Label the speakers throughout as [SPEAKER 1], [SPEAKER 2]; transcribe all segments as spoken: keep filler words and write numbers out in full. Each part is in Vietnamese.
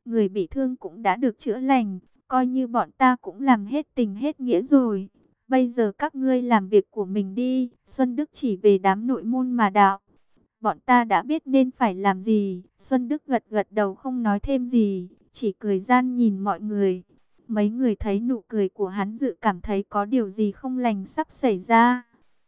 [SPEAKER 1] người bị thương cũng đã được chữa lành, coi như bọn ta cũng làm hết tình hết nghĩa rồi. Bây giờ các ngươi làm việc của mình đi. Xuân Đức chỉ về đám nội môn mà đạo. Bọn ta đã biết nên phải làm gì. Xuân Đức gật gật đầu không nói thêm gì, chỉ cười gian nhìn mọi người. Mấy người thấy nụ cười của hắn dự cảm thấy có điều gì không lành sắp xảy ra.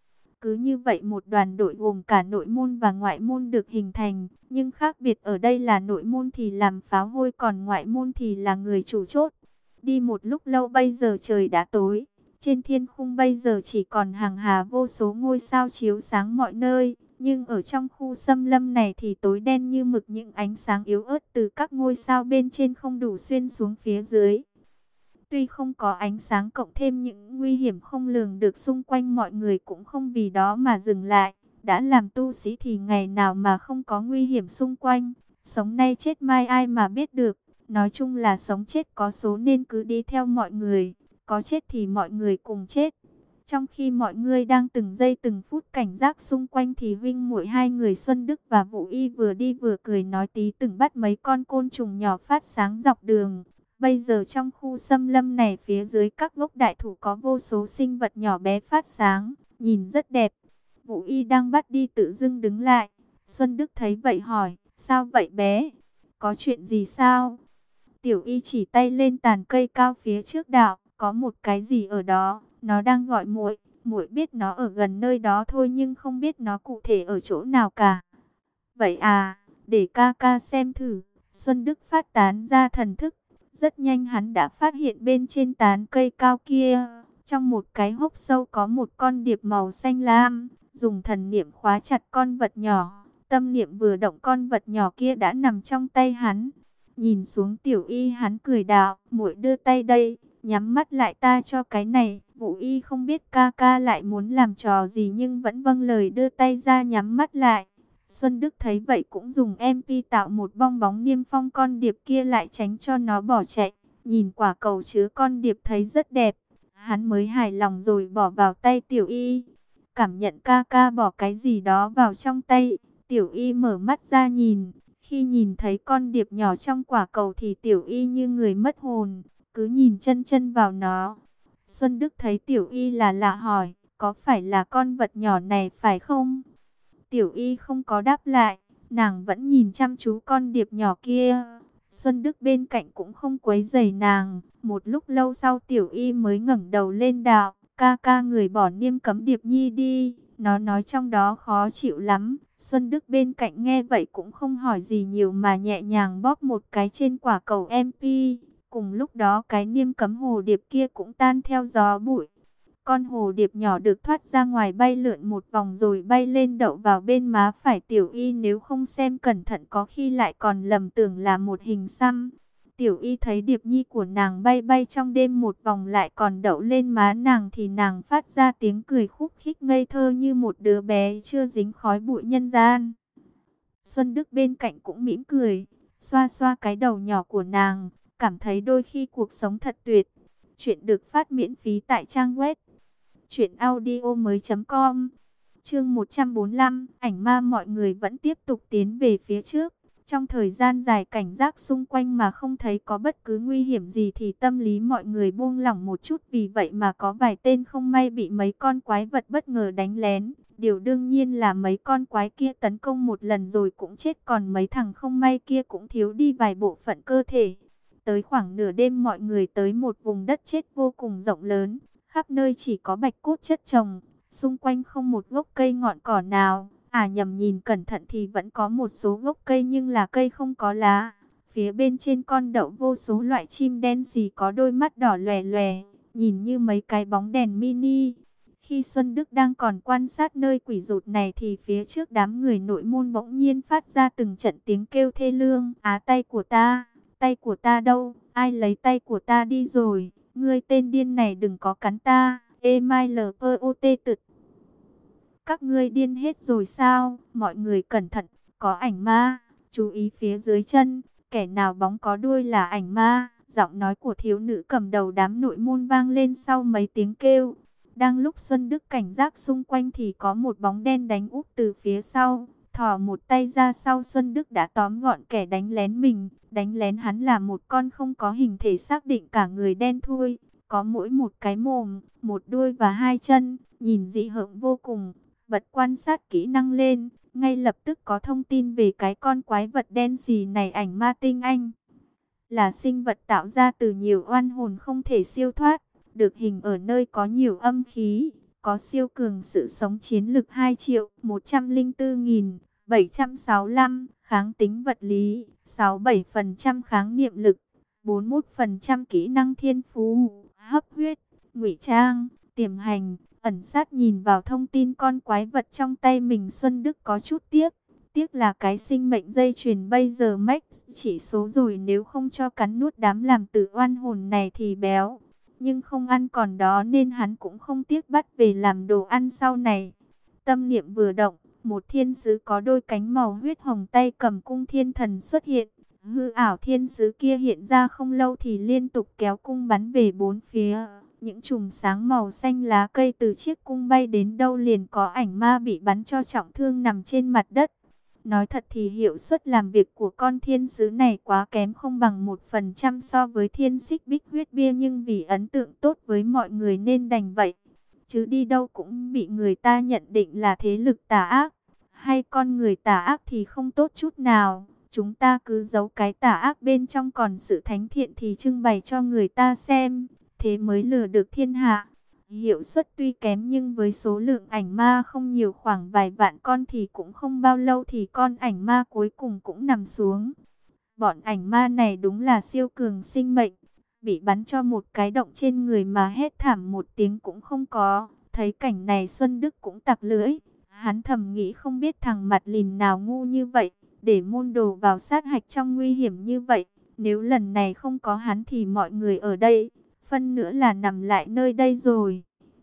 [SPEAKER 1] Cứ như vậy một đoàn đội gồm cả nội môn và ngoại môn được hình thành. Nhưng khác biệt ở đây là nội môn thì làm pháo hôi, còn ngoại môn thì là người chủ chốt. Đi một lúc lâu bây giờ trời đã tối. Trên thiên khung bây giờ chỉ còn hàng hà vô số ngôi sao chiếu sáng mọi nơi. Nhưng ở trong khu xâm lâm này thì tối đen như mực, những ánh sáng yếu ớt từ các ngôi sao bên trên không đủ xuyên xuống phía dưới. Tuy không có ánh sáng cộng thêm những nguy hiểm không lường được xung quanh, mọi người cũng không vì đó mà dừng lại. Đã làm tu sĩ thì ngày nào mà không có nguy hiểm xung quanh. Sống nay chết mai ai mà biết được. Nói chung là sống chết có số nên cứ đi theo mọi người. Có chết thì mọi người cùng chết. Trong khi mọi người đang từng giây từng phút cảnh giác xung quanh thì huynh muội hai người Xuân Đức và Vũ Y vừa đi vừa cười nói tí từng bắt mấy con côn trùng nhỏ phát sáng dọc đường. Bây giờ trong khu xâm lâm này phía dưới các gốc đại thụ có vô số sinh vật nhỏ bé phát sáng, nhìn rất đẹp. Vũ Y đang bắt đi tự dưng đứng lại. Xuân Đức thấy vậy hỏi, sao vậy bé? Có chuyện gì sao? Tiểu Y chỉ tay lên tàn cây cao phía trước đạo, có một cái gì ở đó, nó đang gọi muội. Muội biết nó ở gần nơi đó thôi nhưng không biết nó cụ thể ở chỗ nào cả. Vậy à, để ca ca xem thử. Xuân Đức phát tán ra thần thức. Rất nhanh hắn đã phát hiện bên trên tán cây cao kia, trong một cái hốc sâu có một con điệp màu xanh lam. Dùng thần niệm khóa chặt con vật nhỏ. Tâm niệm vừa động con vật nhỏ kia đã nằm trong tay hắn. Nhìn xuống Tiểu Y hắn cười đạo, muội đưa tay đây, nhắm mắt lại ta cho cái này. Vũ Y không biết ca ca lại muốn làm trò gì nhưng vẫn vâng lời đưa tay ra nhắm mắt lại. Xuân Đức thấy vậy cũng dùng em pê tạo một bong bóng niêm phong con điệp kia lại tránh cho nó bỏ chạy. Nhìn quả cầu chứa con điệp thấy rất đẹp. Hắn mới hài lòng rồi bỏ vào tay Tiểu Y. Cảm nhận ca ca bỏ cái gì đó vào trong tay. Tiểu Y mở mắt ra nhìn. Khi nhìn thấy con điệp nhỏ trong quả cầu thì Tiểu Y như người mất hồn. Cứ nhìn chân chân vào nó. Xuân Đức thấy Tiểu Y là lạ hỏi. Có phải là con vật nhỏ này phải không? Tiểu Y không có đáp lại, nàng vẫn nhìn chăm chú con điệp nhỏ kia. Xuân Đức bên cạnh cũng không quấy rầy nàng. Một lúc lâu sau Tiểu Y mới ngẩng đầu lên đạo, ca ca người bỏ niêm cấm điệp nhi đi, nó nói trong đó khó chịu lắm. Xuân Đức bên cạnh nghe vậy cũng không hỏi gì nhiều mà nhẹ nhàng bóp một cái trên quả cầu em pê. Cùng lúc đó cái niêm cấm hồ điệp kia cũng tan theo gió bụi. Con hồ điệp nhỏ được thoát ra ngoài bay lượn một vòng rồi bay lên đậu vào bên má phải Tiểu Y, nếu không xem cẩn thận có khi lại còn lầm tưởng là một hình xăm. Tiểu Y thấy điệp nhi của nàng bay bay trong đêm một vòng lại còn đậu lên má nàng thì nàng phát ra tiếng cười khúc khích ngây thơ như một đứa bé chưa dính khói bụi nhân gian. Xuân Đức bên cạnh cũng mỉm cười, xoa xoa cái đầu nhỏ của nàng, cảm thấy đôi khi cuộc sống thật tuyệt. Chuyện được phát miễn phí tại trang web truyện audio mới chấm com. Chương một trăm bốn mươi lăm, ảnh ma. Mọi người vẫn tiếp tục tiến về phía trước. Trong thời gian dài cảnh giác xung quanh mà không thấy có bất cứ nguy hiểm gì thì tâm lý mọi người buông lỏng một chút, vì vậy mà có vài tên không may bị mấy con quái vật bất ngờ đánh lén. Điều đương nhiên là mấy con quái kia tấn công một lần rồi cũng chết, còn mấy thằng không may kia cũng thiếu đi vài bộ phận cơ thể. Tới khoảng nửa đêm mọi người tới một vùng đất chết vô cùng rộng lớn. Khắp nơi chỉ có bạch cốt chất chồng, xung quanh không một gốc cây ngọn cỏ nào. À nhầm, nhìn cẩn thận thì vẫn có một số gốc cây nhưng là cây không có lá. Phía bên trên con đậu vô số loại chim đen xì có đôi mắt đỏ lòe lòe, nhìn như mấy cái bóng đèn mini. Khi Xuân Đức đang còn quan sát nơi quỷ rụt này thì phía trước đám người nội môn bỗng nhiên phát ra từng trận tiếng kêu thê lương. Á, tay của ta, tay của ta đâu, ai lấy tay của ta đi rồi? Ngươi tên điên này đừng có cắn ta. Email.pot tự. Các ngươi điên hết rồi sao? Mọi người cẩn thận, có ảnh ma. Chú ý phía dưới chân, kẻ nào bóng có đuôi là ảnh ma. Giọng nói của thiếu nữ cầm đầu đám nội môn vang lên sau mấy tiếng kêu. Đang lúc Xuân Đức cảnh giác xung quanh thì có một bóng đen đánh úp từ phía sau. Thò một tay ra sau, Xuân Đức đã tóm gọn kẻ đánh lén mình. Đánh lén hắn là một con không có hình thể xác định, cả người đen thui, có mỗi một cái mồm, một đuôi và hai chân, nhìn dị hợm vô cùng. Bật quan sát kỹ năng lên, ngay lập tức có thông tin về cái con quái vật đen xì này. Ảnh ma tinh anh là sinh vật tạo ra từ nhiều oan hồn không thể siêu thoát, được hình ở nơi có nhiều âm khí, có siêu cường sự sống, chiến lực hai triệu một trăm lẻ bốn nghìn bảy trăm sáu mươi lăm, kháng tính vật lý, sáu mươi bảy phần trăm kháng niệm lực, bốn mươi mốt phần trăm kỹ năng thiên phú, hấp huyết, ngụy trang, tiềm hành, ẩn sát. Nhìn vào thông tin con quái vật trong tay mình, Xuân Đức có chút tiếc. Tiếc là cái sinh mệnh dây chuyền bây giờ max chỉ số rồi, nếu không cho cắn nuốt đám làm tử oan hồn này thì béo. Nhưng không ăn còn đó nên hắn cũng không tiếc bắt về làm đồ ăn sau này. Tâm niệm vừa động, một thiên sứ có đôi cánh màu huyết hồng tay cầm cung thiên thần xuất hiện. Hư ảo thiên sứ kia hiện ra không lâu thì liên tục kéo cung bắn về bốn phía. Những chùm sáng màu xanh lá cây từ chiếc cung bay đến đâu liền có ảnh ma bị bắn cho trọng thương nằm trên mặt đất. Nói thật thì hiệu suất làm việc của con thiên sứ này quá kém, không bằng một phần trăm so với thiên xích bích huyết bia, nhưng vì ấn tượng tốt với mọi người nên đành vậy. Chứ đi đâu cũng bị người ta nhận định là thế lực tà ác, hay con người tà ác thì không tốt chút nào. Chúng ta cứ giấu cái tà ác bên trong, còn sự thánh thiện thì trưng bày cho người ta xem, thế mới lừa được thiên hạ. Hiệu suất tuy kém nhưng với số lượng ảnh ma không nhiều, khoảng vài vạn con, thì cũng không bao lâu thì con ảnh ma cuối cùng cũng nằm xuống. Bọn ảnh ma này đúng là siêu cường sinh mệnh, bị bắn cho một cái động trên người mà hét thảm một tiếng cũng không có. Thấy cảnh này Xuân Đức cũng tặc lưỡi, hắn thầm nghĩ không biết thằng mặt lìn nào ngu như vậy, để môn đồ vào sát hạch trong nguy hiểm như vậy. Nếu lần này không có hắn thì mọi người ở đây phân nữa là nằm lại nơi đây rồi.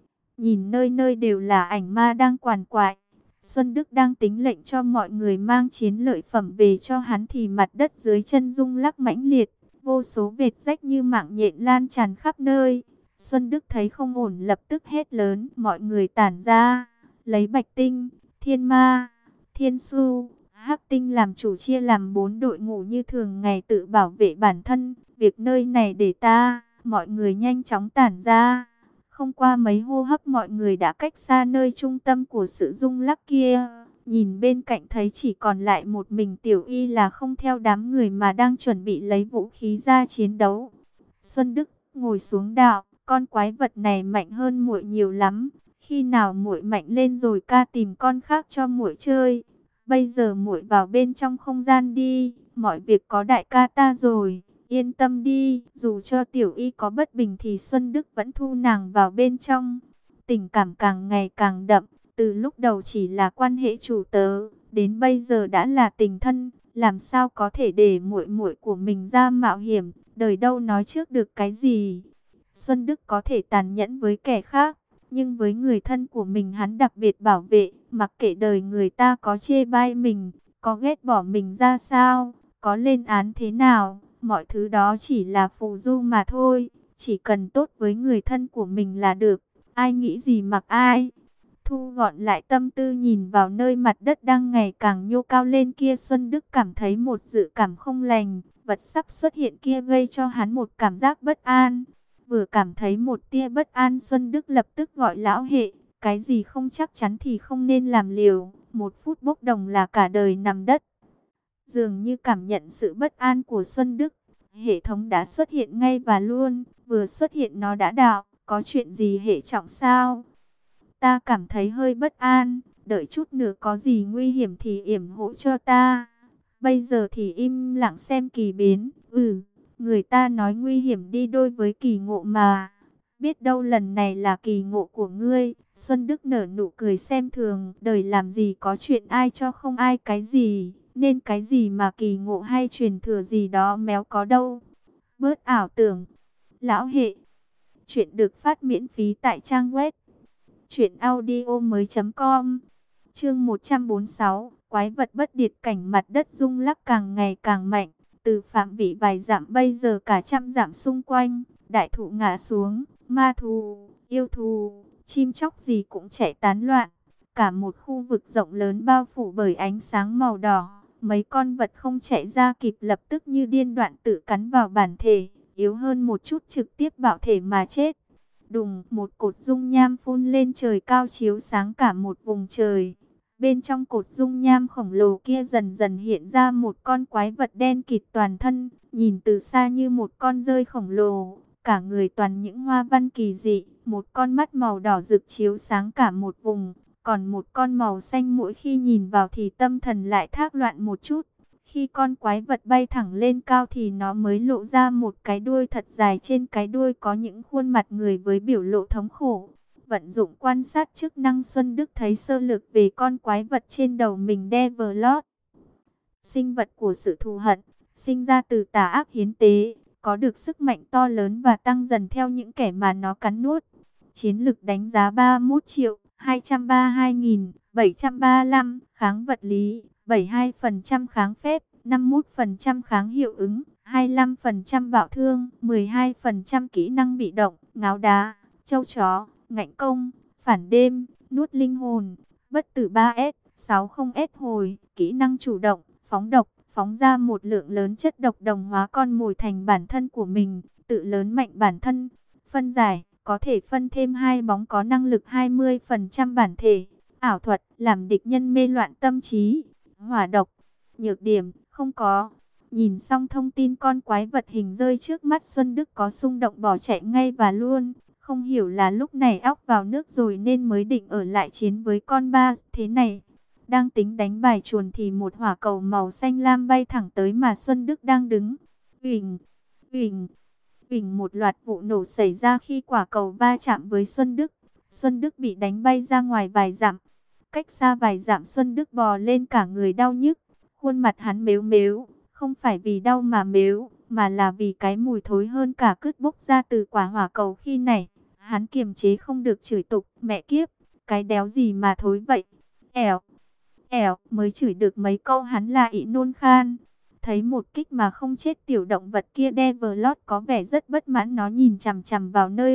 [SPEAKER 1] Nhìn nơi nơi đều là ảnh ma đang quằn quại, Xuân Đức đang tính lệnh cho mọi người mang chiến lợi phẩm về cho hắn thì mặt đất dưới chân rung lắc mãnh liệt, vô số vệt rách như mạng nhện lan tràn khắp nơi. Xuân Đức thấy không ổn, lập tức hét lớn, mọi người tản ra, lấy Bạch Tinh, Thiên Ma, Thiên Su, Hắc Tinh làm chủ, chia làm bốn đội ngũ như thường ngày tự bảo vệ bản thân. Việc nơi này để ta. Mọi người nhanh chóng tản ra. Không qua mấy hô hấp mọi người đã cách xa nơi trung tâm của sự rung lắc kia. Nhìn bên cạnh thấy chỉ còn lại một mình Tiểu Y là không theo đám người mà đang chuẩn bị lấy vũ khí ra chiến đấu. Xuân Đức ngồi xuống đạo, con quái vật này mạnh hơn muội nhiều lắm. Khi nào muội mạnh lên rồi ca tìm con khác cho muội chơi. Bây giờ muội vào bên trong không gian đi, mọi việc có đại ca ta rồi. Yên tâm đi, dù cho Tiểu Y có bất bình thì Xuân Đức vẫn thu nàng vào bên trong. Tình cảm càng ngày càng đậm, từ lúc đầu chỉ là quan hệ chủ tớ, đến bây giờ đã là tình thân. Làm sao có thể để muội muội của mình ra mạo hiểm, đời đâu nói trước được cái gì. Xuân Đức có thể tàn nhẫn với kẻ khác, nhưng với người thân của mình hắn đặc biệt bảo vệ. Mặc kệ đời người ta có chê bai mình, có ghét bỏ mình ra sao, có lên án thế nào, mọi thứ đó chỉ là phù du mà thôi. Chỉ cần tốt với người thân của mình là được, ai nghĩ gì mặc ai. Thu gọn lại tâm tư, nhìn vào nơi mặt đất đang ngày càng nhô cao lên kia, Xuân Đức cảm thấy một dự cảm không lành. Vật sắp xuất hiện kia gây cho hắn một cảm giác bất an. Vừa cảm thấy một tia bất an, Xuân Đức lập tức gọi lão hệ. Cái gì không chắc chắn thì không nên làm liều. Một phút bốc đồng là cả đời nằm đất. Dường như cảm nhận sự bất an của Xuân Đức, hệ thống đã xuất hiện ngay và luôn. Vừa xuất hiện nó đã đạo, có chuyện gì hệ trọng sao? Ta cảm thấy hơi bất an, đợi chút nữa có gì nguy hiểm thì yểm hộ cho ta. Bây giờ thì im lặng xem kỳ biến. Ừ, người ta nói nguy hiểm đi đôi với kỳ ngộ mà. Biết đâu lần này là kỳ ngộ của ngươi. Xuân Đức nở nụ cười xem thường, đời làm gì có chuyện ai cho không ai cái gì. Nên cái gì mà kỳ ngộ hay truyền thừa gì đó méo có đâu. Bớt ảo tưởng. Lão hệ. Chuyện được phát miễn phí tại trang web truyện audio mới chấm com. Chương một trăm bốn mươi sáu, quái vật bất điệt. Cảnh mặt đất rung lắc càng ngày càng mạnh, từ phạm vị vài dặm bây giờ cả trăm dặm xung quanh, đại thụ ngã xuống, ma thú, yêu thú, chim chóc gì cũng chạy tán loạn. Cả một khu vực rộng lớn bao phủ bởi ánh sáng màu đỏ. Mấy con vật không chạy ra kịp lập tức như điên đoạn tự cắn vào bản thể, yếu hơn một chút trực tiếp bạo thể mà chết. Đùng, một cột dung nham phun lên trời cao chiếu sáng cả một vùng trời. Bên trong cột dung nham khổng lồ kia dần dần hiện ra một con quái vật đen kịt toàn thân, nhìn từ xa như một con dơi khổng lồ, cả người toàn những hoa văn kỳ dị, một con mắt màu đỏ rực chiếu sáng cả một vùng, còn một con màu xanh mỗi khi nhìn vào thì tâm thần lại thác loạn một chút. Khi con quái vật bay thẳng lên cao thì nó mới lộ ra một cái đuôi thật dài, trên cái đuôi có những khuôn mặt người với biểu lộ thống khổ. Vận dụng quan sát chức năng, Xuân Đức thấy sơ lược về con quái vật trên đầu mình. Devlot, sinh vật của sự thù hận, sinh ra từ tà ác hiến tế, có được sức mạnh to lớn và tăng dần theo những kẻ mà nó cắn nuốt. Chiến lực đánh giá ba mươi mốt triệu hai trăm ba mươi hai nghìn bảy trăm ba mươi lăm, kháng vật lý bảy mươi hai phần trăm, kháng phép năm mươi mốt phần trăm, kháng hiệu ứng hai mươi lăm phần trăm, bạo thương mười hai phần trăm, kỹ năng bị động ngáo đá, châu chó, ngạnh công, phản đêm, nuốt linh hồn, bất tử ba S, sáu mươi S hồi, kỹ năng chủ động, phóng độc, phóng ra một lượng lớn chất độc đồng hóa con mồi thành bản thân của mình, tự lớn mạnh bản thân. Phân giải, có thể phân thêm hai bóng có năng lực hai mươi phần trăm bản thể. Ảo thuật, làm địch nhân mê loạn tâm trí. Hỏa độc, nhược điểm, không có. Nhìn xong thông tin con quái vật hình rơi trước mắt, Xuân Đức có xung động bỏ chạy ngay và luôn. Không hiểu là lúc này óc vào nước rồi nên mới định ở lại chiến với con ba thế này. Đang tính đánh bài chuồn thì một hỏa cầu màu xanh lam bay thẳng tới mà Xuân Đức đang đứng. Uỳnh, uỳnh, uỳnh, một loạt vụ nổ xảy ra khi quả cầu va chạm với Xuân Đức. Xuân Đức bị đánh bay ra ngoài vài dặm. Cách xa vài dặm, Xuân Đức bò lên cả người đau nhức. Khuôn mặt hắn mếu mếu, không phải vì đau mà mếu, mà là vì cái mùi thối hơn cả cứt bốc ra từ quả hỏa cầu khi nãy. Hắn kiềm chế không được chửi tục, mẹ kiếp, cái đéo gì mà thối vậy. Ẻo, ẻo, mới chửi được mấy câu hắn là ị nôn khan. Thấy một kích mà không chết tiểu động vật kia, Devlot có vẻ rất bất mãn, nó nhìn chằm chằm vào nơi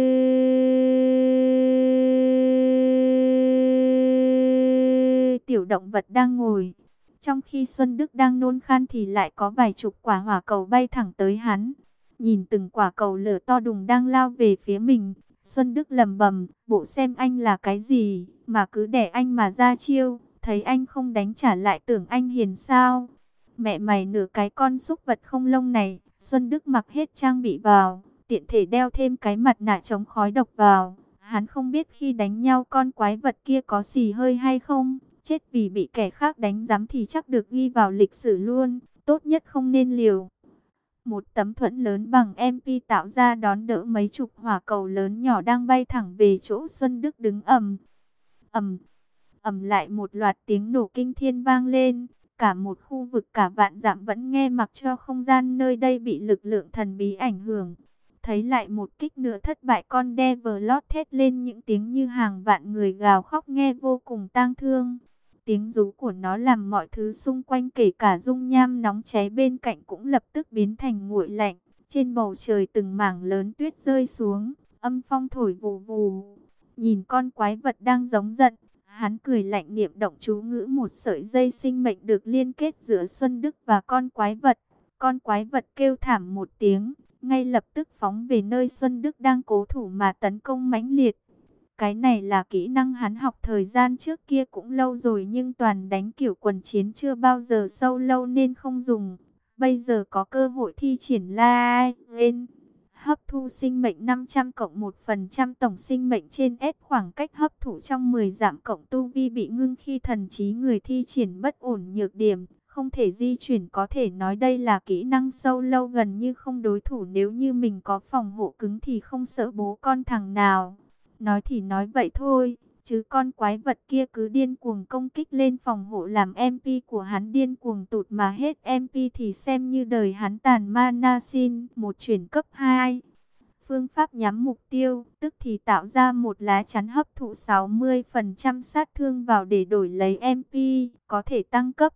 [SPEAKER 1] tiểu động vật đang ngồi. Trong khi Xuân Đức đang nôn khan thì lại có vài chục quả hỏa cầu bay thẳng tới hắn. Nhìn từng quả cầu lửa to đùng đang lao về phía mình, Xuân Đức lầm bầm, bộ xem anh là cái gì, mà cứ để anh mà ra chiêu, thấy anh không đánh trả lại tưởng anh hiền sao. Mẹ mày nửa cái con súc vật không lông này. Xuân Đức mặc hết trang bị vào, tiện thể đeo thêm cái mặt nạ chống khói độc vào. Hắn không biết khi đánh nhau con quái vật kia có xì hơi hay không, chết vì bị kẻ khác đánh giám thì chắc được ghi vào lịch sử luôn, tốt nhất không nên liều. Một tấm thuẫn lớn bằng em pê tạo ra đón đỡ mấy chục hỏa cầu lớn nhỏ đang bay thẳng về chỗ Xuân Đức đứng. Ầm, ầm, ầm, lại một loạt tiếng nổ kinh thiên vang lên. Cả một khu vực cả vạn dặm vẫn nghe, mặc cho không gian nơi đây bị lực lượng thần bí ảnh hưởng. Thấy lại một kích nữa thất bại, con Devlot thét lên những tiếng như hàng vạn người gào khóc, nghe vô cùng tang thương. Tiếng rú của nó làm mọi thứ xung quanh, kể cả dung nham nóng cháy bên cạnh, cũng lập tức biến thành nguội lạnh. Trên bầu trời từng mảng lớn tuyết rơi xuống, âm phong thổi vù vù. Nhìn con quái vật đang giống giận, hắn cười lạnh, niệm động chú ngữ, một sợi dây sinh mệnh được liên kết giữa Xuân Đức và con quái vật. Con quái vật kêu thảm một tiếng, ngay lập tức phóng về nơi Xuân Đức đang cố thủ mà tấn công mãnh liệt. Cái này là kỹ năng hắn học thời gian trước kia cũng lâu rồi, nhưng toàn đánh kiểu quần chiến, chưa bao giờ sâu lâu nên không dùng. Bây giờ có cơ hội thi triển la lên. Hấp thu sinh mệnh năm trăm cộng một phần trăm tổng sinh mệnh trên S, khoảng cách hấp thụ trong mười dặm, cộng tu vi bị ngưng khi thần trí người thi triển bất ổn. Nhược điểm, không thể di chuyển. Có thể nói đây là kỹ năng sâu lâu gần như không đối thủ, nếu như mình có phòng hộ cứng thì không sợ bố con thằng nào. Nói thì nói vậy thôi, chứ con quái vật kia cứ điên cuồng công kích lên phòng hộ, làm em pê của hắn điên cuồng tụt, mà hết em pê thì xem như đời hắn tàn. Mana xin một chuyển cấp hai. Phương pháp nhắm mục tiêu, tức thì tạo ra một lá chắn hấp thụ sáu mươi phần trăm sát thương vào để đổi lấy em pê, có thể tăng cấp.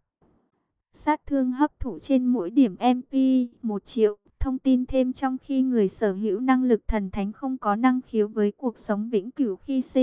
[SPEAKER 1] Sát thương hấp thụ trên mỗi điểm em pê một triệu. Thông tin thêm, trong khi người sở hữu năng lực thần thánh không có năng khiếu với cuộc sống vĩnh cửu khi sinh,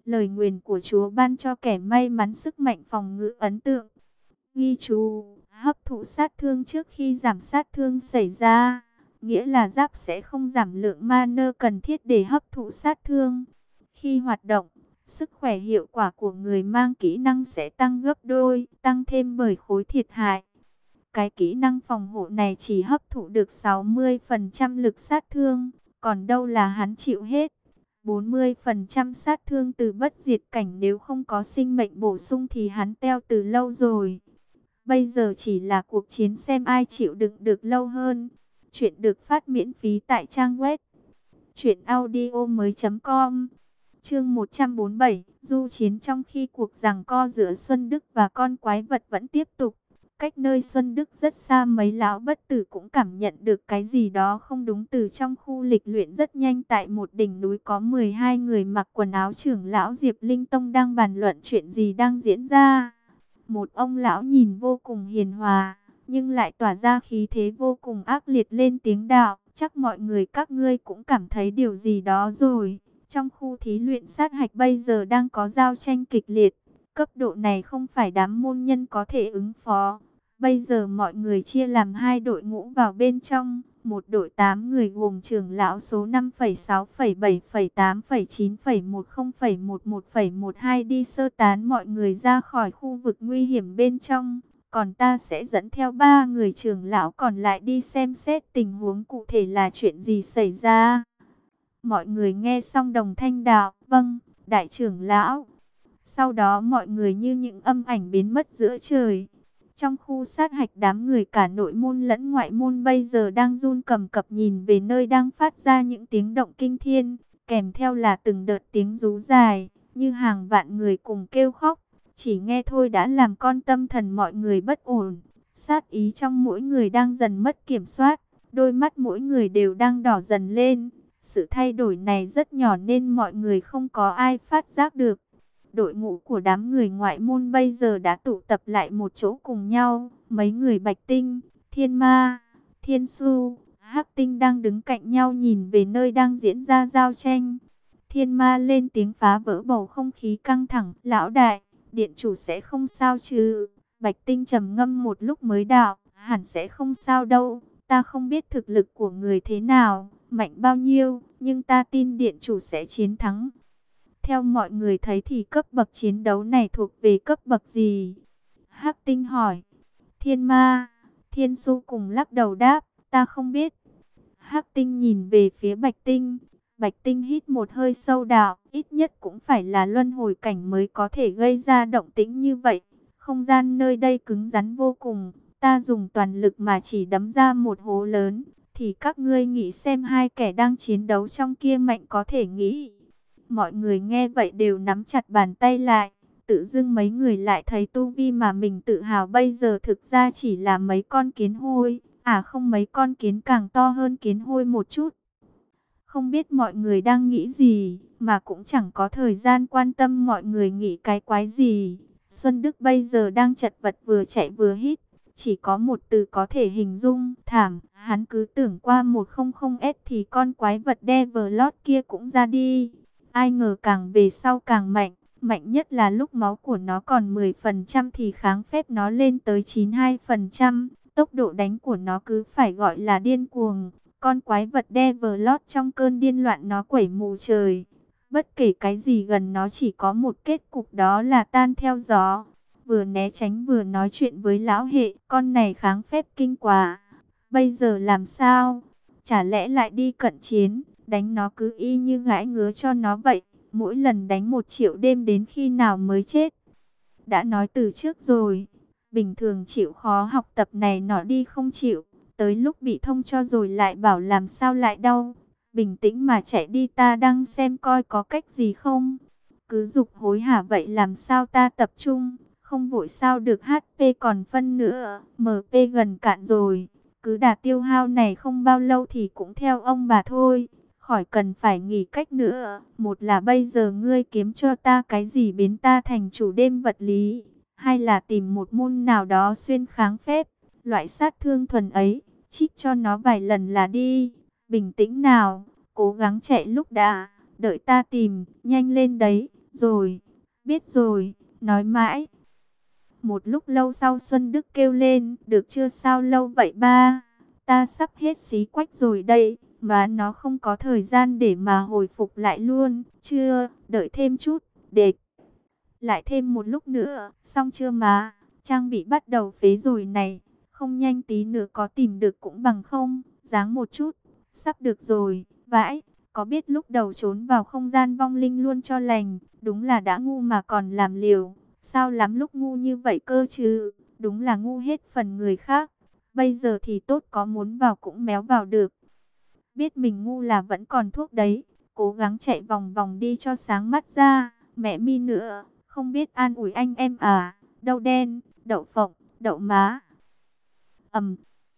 [SPEAKER 1] Lời nguyền của Chúa ban cho kẻ may mắn sức mạnh phòng ngự ấn tượng. Ghi chú, hấp thụ sát thương trước khi giảm sát thương xảy ra, nghĩa là giáp sẽ không giảm lượng mana cần thiết để hấp thụ sát thương. Khi hoạt động, sức khỏe hiệu quả của người mang kỹ năng sẽ tăng gấp đôi, tăng thêm bởi khối thiệt hại. Cái kỹ năng phòng hộ này chỉ hấp thụ được sáu mươi phần trăm lực sát thương, còn đâu là hắn chịu hết. bốn mươi phần trăm sát thương từ bất diệt cảnh, nếu không có sinh mệnh bổ sung thì hắn teo từ lâu rồi. Bây giờ chỉ là cuộc chiến xem ai chịu đựng được lâu hơn. Chuyện được phát miễn phí tại trang web truyện audio mới chấm com. Chương một trăm bốn mươi bảy, du chiến. Trong khi cuộc giằng co giữa Xuân Đức và con quái vật vẫn tiếp tục, cách nơi Xuân Đức rất xa, mấy lão bất tử cũng cảm nhận được cái gì đó không đúng từ trong khu lịch luyện. Rất nhanh tại một đỉnh núi có mười hai người mặc quần áo trưởng lão Diệp Linh Tông đang bàn luận chuyện gì đang diễn ra. Một ông lão nhìn vô cùng hiền hòa, nhưng lại tỏa ra khí thế vô cùng ác liệt, lên tiếng đạo: chắc mọi người các ngươi cũng cảm thấy điều gì đó rồi. Trong khu thí luyện sát hạch bây giờ đang có giao tranh kịch liệt. Cấp độ này không phải đám môn nhân có thể ứng phó. Bây giờ mọi người chia làm hai đội ngũ vào bên trong. Một đội tám người gồm trưởng lão số năm phẩy sáu phẩy bảy phẩy tám phẩy chín phẩy mười phẩy mười một phẩy mười hai đi sơ tán mọi người ra khỏi khu vực nguy hiểm bên trong. Còn ta sẽ dẫn theo ba người trưởng lão còn lại đi xem xét tình huống cụ thể là chuyện gì xảy ra. Mọi người nghe xong đồng thanh đạo: vâng, đại trưởng lão. Sau đó mọi người như những âm ảnh biến mất giữa trời. Trong khu sát hạch, đám người cả nội môn lẫn ngoại môn bây giờ đang run cầm cập nhìn về nơi đang phát ra những tiếng động kinh thiên, kèm theo là từng đợt tiếng rú dài, như hàng vạn người cùng kêu khóc. Chỉ nghe thôi đã làm con tâm thần mọi người bất ổn. Sát ý trong mỗi người đang dần mất kiểm soát, đôi mắt mỗi người đều đang đỏ dần lên. Sự thay đổi này rất nhỏ nên mọi người không có ai phát giác được. Đội ngũ của đám người ngoại môn bây giờ đã tụ tập lại một chỗ cùng nhau. Mấy người Bạch Tinh, Thiên Ma, Thiên Su, Hắc Tinh đang đứng cạnh nhau nhìn về nơi đang diễn ra giao tranh. Thiên Ma lên tiếng phá vỡ bầu không khí căng thẳng: lão đại, điện chủ sẽ không sao chứ? Bạch Tinh trầm ngâm một lúc mới đạo: hẳn sẽ không sao đâu. Ta không biết thực lực của người thế nào, mạnh bao nhiêu, nhưng ta tin điện chủ sẽ chiến thắng. Theo mọi người thấy thì cấp bậc chiến đấu này thuộc về cấp bậc gì? Hắc Tinh hỏi. Thiên Ma, Thiên Su cùng lắc đầu đáp: ta không biết. Hắc Tinh nhìn về phía Bạch Tinh. Bạch Tinh hít một hơi sâu đạo: ít nhất cũng phải là luân hồi cảnh mới có thể gây ra động tĩnh như vậy. Không gian nơi đây cứng rắn vô cùng. Ta dùng toàn lực mà chỉ đấm ra một hố lớn. Thì các ngươi nghĩ xem hai kẻ đang chiến đấu trong kia mạnh có thể nghĩ. Mọi người nghe vậy đều nắm chặt bàn tay lại. Tự dưng mấy người lại thấy tu vi mà mình tự hào bây giờ thực ra chỉ là mấy con kiến hôi. À không, mấy con kiến càng to hơn kiến hôi một chút. Không biết mọi người đang nghĩ gì, mà cũng chẳng có thời gian quan tâm mọi người nghĩ cái quái gì. Xuân Đức bây giờ đang chật vật, vừa chạy vừa hít. Chỉ có một từ có thể hình dung: thảm. Hắn cứ tưởng qua một không không S thì con quái vật Devilot kia cũng ra đi. Ai ngờ càng về sau càng mạnh. Mạnh nhất là lúc máu của nó còn mười phần trăm thì kháng phép nó lên tới chín mươi hai phần trăm. Tốc độ đánh của nó cứ phải gọi là điên cuồng. Con quái vật Devilot trong cơn điên loạn nó quẩy mù trời. Bất kể cái gì gần nó chỉ có một kết cục, đó là tan theo gió. Vừa né tránh vừa nói chuyện với lão hệ: con này kháng phép kinh quá. Bây giờ làm sao? Chả lẽ lại đi cận chiến? Đánh nó cứ y như gãi ngứa cho nó vậy. Mỗi lần đánh một triệu đêm đến khi nào mới chết? Đã nói từ trước rồi. Bình thường chịu khó học tập này nọ đi không chịu. Tới lúc bị thông cho rồi lại bảo làm sao lại đau. Bình tĩnh mà chạy đi, ta đang xem coi có cách gì không. Cứ giục hối hả vậy làm sao ta tập trung. Không vội sao được, hát pê còn phân nữa. em pê gần cạn rồi. Cứ đà tiêu hao này không bao lâu thì cũng theo ông bà thôi. Khỏi cần phải nghỉ cách nữa. Một là bây giờ ngươi kiếm cho ta cái gì biến ta thành chủ đêm vật lý. Hai là tìm một môn nào đó xuyên kháng phép. Loại sát thương thuần ấy. Trích cho nó vài lần là đi. Bình tĩnh nào. Cố gắng chạy lúc đã. Đợi ta tìm. Nhanh lên đấy. Rồi, biết rồi, nói mãi. Một lúc lâu sau Xuân Đức kêu lên, được chưa, sao lâu vậy ba? Ta sắp hết xí quách rồi đây, mà nó không có thời gian để mà hồi phục lại luôn. Chưa, đợi thêm chút, để lại thêm một lúc nữa, xong chưa mà? Trang bị bắt đầu phế rồi này, không nhanh tí nữa có tìm được cũng bằng không, dáng một chút, sắp được rồi, vãi, có biết lúc đầu trốn vào không gian vong linh luôn cho lành, đúng là đã ngu mà còn làm liều, sao lắm lúc ngu như vậy cơ chứ, đúng là ngu hết phần người khác, bây giờ thì tốt có muốn vào cũng méo vào được, biết mình ngu là vẫn còn thuốc đấy, cố gắng chạy vòng vòng đi cho sáng mắt ra, mẹ mi nữa. Không biết an ủi anh em à, đậu đen, đậu phộng, đậu má. Ầm,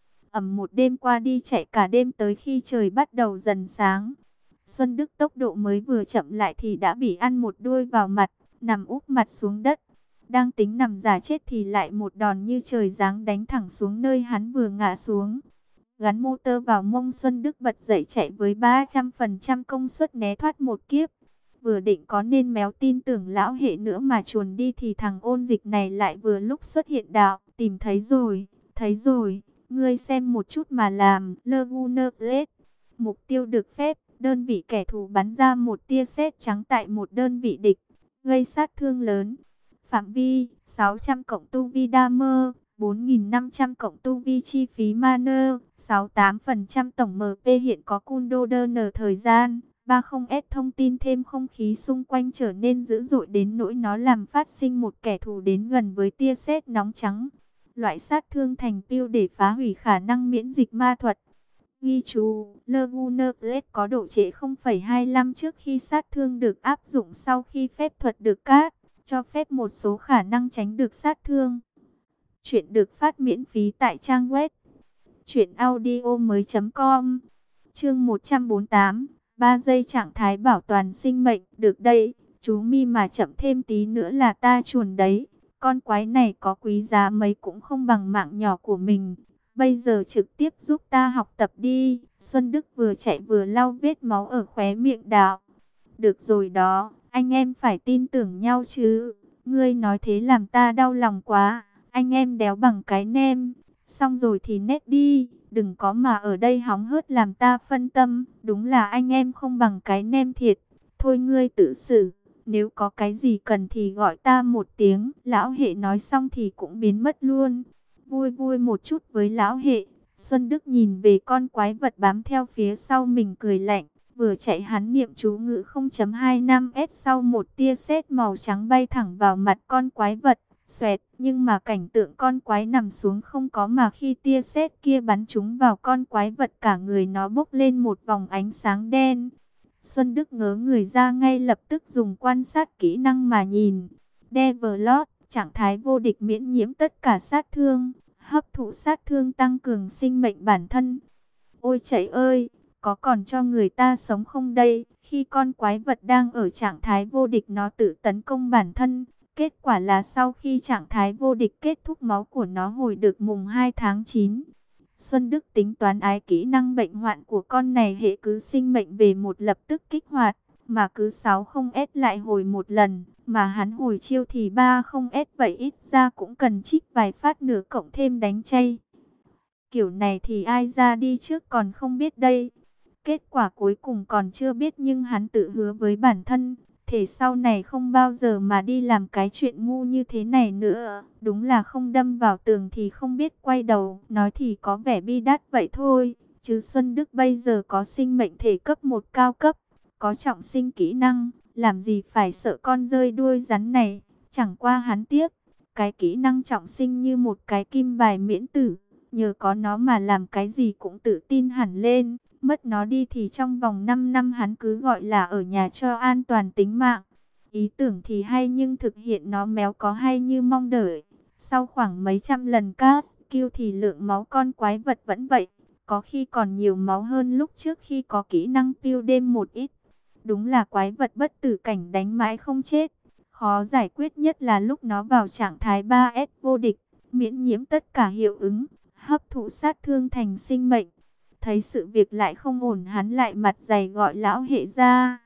[SPEAKER 1] ầm một đêm qua đi chạy cả đêm tới khi trời bắt đầu dần sáng. Xuân Đức tốc độ mới vừa chậm lại thì đã bị ăn một đuôi vào mặt, nằm úp mặt xuống đất. Đang tính nằm giả chết thì lại một đòn như trời giáng đánh thẳng xuống nơi hắn vừa ngã xuống. Gắn motor vào mông Xuân Đức bật dậy chạy với ba trăm phần trăm công suất né thoát một kiếp. Vừa định có nên méo tin tưởng lão hệ nữa mà chuồn đi thì thằng ôn dịch này lại vừa lúc xuất hiện đạo. Tìm thấy rồi, thấy rồi, ngươi xem một chút mà làm. Laguner Blade, mục tiêu được phép, đơn vị kẻ thù bắn ra một tia sét trắng tại một đơn vị địch, gây sát thương lớn. Phạm vi, sáu trăm cộng tu vi Damer, bốn nghìn năm trăm cộng tu vi chi phí mana, sáu mươi tám phần trăm tổng em pê hiện có cooldown thời gian. ba mươi S thông tin thêm không khí xung quanh trở nên dữ dội đến nỗi nó làm phát sinh một kẻ thù đến gần với tia sét nóng trắng. Loại sát thương thành piu để phá hủy khả năng miễn dịch ma thuật. Ghi chú, Laguner Blade có độ trễ không phẩy hai lăm trước khi sát thương được áp dụng sau khi phép thuật được cát, cho phép một số khả năng tránh được sát thương. Chuyện được phát miễn phí tại trang web truyện audio mới.com. Chương một trăm bốn mươi tám. ba giây trạng thái bảo toàn sinh mệnh, được đây, chú mi mà chậm thêm tí nữa là ta chuồn đấy. Con quái này có quý giá mấy cũng không bằng mạng nhỏ của mình. Bây giờ trực tiếp giúp ta học tập đi. Xuân Đức vừa chạy vừa lau vết máu ở khóe miệng đạo. Được rồi đó, anh em phải tin tưởng nhau chứ. Ngươi nói thế làm ta đau lòng quá. Anh em đéo bằng cái nem. Xong rồi thì nét đi, đừng có mà ở đây hóng hớt làm ta phân tâm, đúng là anh em không bằng cái nem thiệt. Thôi ngươi tự xử, nếu có cái gì cần thì gọi ta một tiếng. Lão hệ nói xong thì cũng biến mất luôn. Vui vui một chút với lão hệ, Xuân Đức nhìn về con quái vật bám theo phía sau mình cười lạnh. Vừa chạy hắn niệm chú ngữ không chấm hai năm S sau một tia sét màu trắng bay thẳng vào mặt con quái vật. Xoẹt, nhưng mà cảnh tượng con quái nằm xuống không có mà khi tia sét kia bắn trúng vào con quái vật cả người nó bốc lên một vòng ánh sáng đen. Xuân Đức ngớ người ra ngay lập tức dùng quan sát kỹ năng mà nhìn. Devilot, trạng thái vô địch miễn nhiễm tất cả sát thương, hấp thụ sát thương tăng cường sinh mệnh bản thân. Ôi trời ơi, có còn cho người ta sống không đây? Khi con quái vật đang ở trạng thái vô địch nó tự tấn công bản thân. Kết quả là sau khi trạng thái vô địch kết thúc máu của nó hồi được mùng hai tháng chín. Xuân Đức tính toán ái kỹ năng bệnh hoạn của con này hệ cứ sinh mệnh về một lập tức kích hoạt. Mà cứ sáu mươi S lại hồi một lần. Mà hắn hồi chiêu thì ba mươi S vậy ít ra cũng cần trích vài phát nữa cộng thêm đánh chay. Kiểu này thì ai ra đi trước còn không biết đây. Kết quả cuối cùng còn chưa biết nhưng hắn tự hứa với bản thân. Thể sau này không bao giờ mà đi làm cái chuyện ngu như thế này nữa. Đúng là không đâm vào tường thì không biết quay đầu. Nói thì có vẻ bi đát vậy thôi. Chứ Xuân Đức bây giờ có sinh mệnh thể cấp một cao cấp. Có trọng sinh kỹ năng. Làm gì phải sợ con rơi đuôi rắn này. Chẳng qua hắn tiếc. Cái kỹ năng trọng sinh như một cái kim bài miễn tử. Nhờ có nó mà làm cái gì cũng tự tin hẳn lên. Mất nó đi thì trong vòng năm năm hắn cứ gọi là ở nhà cho an toàn tính mạng. Ý tưởng thì hay nhưng thực hiện nó méo có hay như mong đợi. Sau khoảng mấy trăm lần cast kill thì lượng máu con quái vật vẫn vậy. Có khi còn nhiều máu hơn lúc trước khi có kỹ năng piu đêm một ít. Đúng là quái vật bất tử cảnh đánh mãi không chết. Khó giải quyết nhất là lúc nó vào trạng thái ba S vô địch. Miễn nhiễm tất cả hiệu ứng. Hấp thụ sát thương thành sinh mệnh. Thấy sự việc lại không ổn hắn lại mặt dày gọi lão hệ ra.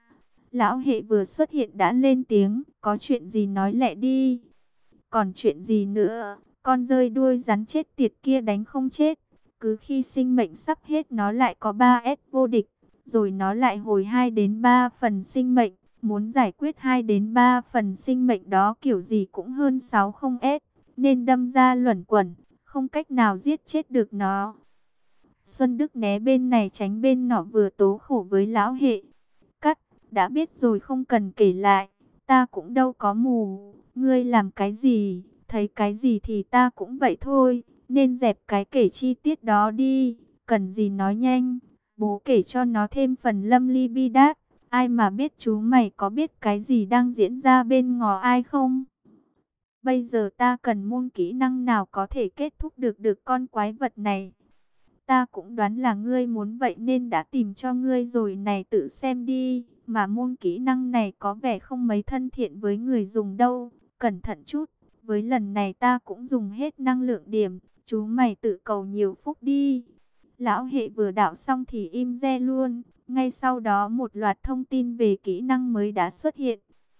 [SPEAKER 1] Lão hệ vừa xuất hiện đã lên tiếng, có chuyện gì nói lẹ đi. Còn chuyện gì nữa, con rơi đuôi rắn chết tiệt kia đánh không chết. Cứ khi sinh mệnh sắp hết nó lại có ba S vô địch, rồi nó lại hồi hai đến ba phần sinh mệnh. Muốn giải quyết hai đến ba phần sinh mệnh đó kiểu gì cũng hơn sáu không S, nên đâm ra luẩn quẩn, không cách nào giết chết được nó. Xuân Đức né bên này tránh bên nọ vừa tố khổ với lão hệ. Cắt, đã biết rồi không cần kể lại, ta cũng đâu có mù, ngươi làm cái gì, thấy cái gì thì ta cũng vậy thôi, nên dẹp cái kể chi tiết đó đi, cần gì nói nhanh, bố kể cho nó thêm phần lâm ly bi đát, ai mà biết chú mày có biết cái gì đang diễn ra bên ngò ai không? Bây giờ ta cần môn kỹ năng nào có thể kết thúc được được con quái vật này? Ta cũng đoán là ngươi muốn vậy nên đã tìm cho ngươi rồi này, tự xem đi. Mà môn kỹ năng này có vẻ không mấy thân thiện với người dùng đâu. Cẩn thận chút, với lần này ta cũng dùng hết năng lượng điểm. Chú mày tự cầu nhiều phúc đi. Lão hệ vừa đạo xong thì im re luôn. Ngay sau đó một loạt thông tin về kỹ năng mới đã xuất hiện.